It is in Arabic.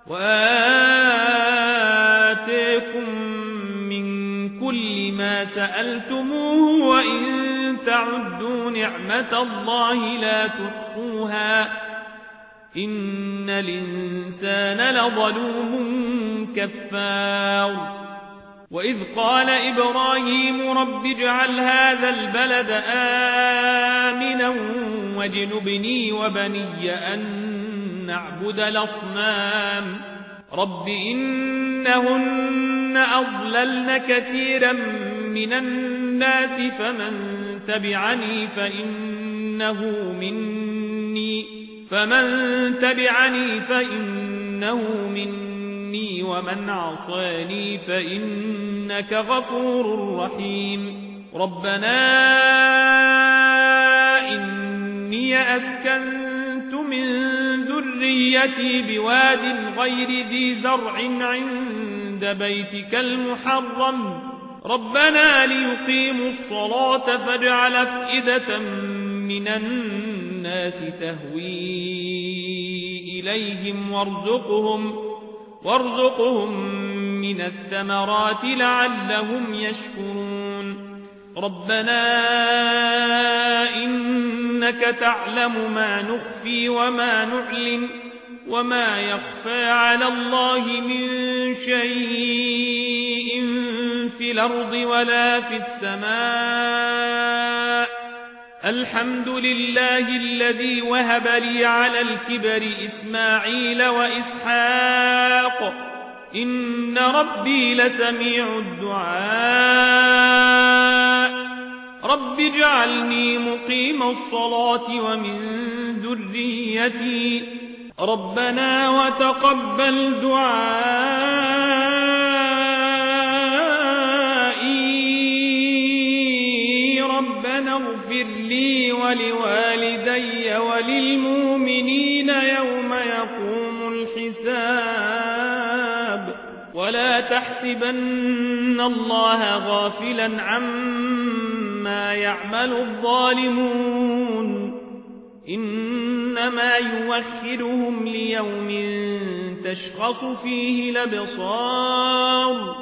وآتيكم من كل ما سألتموه وإن تعدوا نعمة الله لا تحصوها إن الإنسان لظلوم كفار وإذ قال إبراهيم رب اجعل هذا البلد آمنا واجنبني وبني أن نعبد الأصنام رب إنهن أضللن كثيرا من الناس فمن تبعني فإنه مني ومن عصاني فإنك غفور رحيم ربنا إني أسكنت من ذريتي بواد غير ذي زرع عند بيتك المحرم ربنا ليقيموا الصلاة فاجعل أفئدة من الناس تهوي إليهم وارزقهم من الثمرات لعلهم يشكرون ربنا إنك تعلم ما نخفي وما نعلن وما يخفى على الله من شيء في الأرض ولا في السماء الحمد لله الذي وهب لي على الكبر إسماعيل وإسحاق إن ربي لسميع الدعاء رب اجعلني مقيم الصلاة ومن ذريتي ربنا وتقبل دعائي ربنا اغفر لي ولوالدي وللمؤمنين يوم يقوم الحساب ولا تحسبن الله غافلا عما يعمل الظالمون إنما يوخرهم ليوم تشخص فيه الأبصار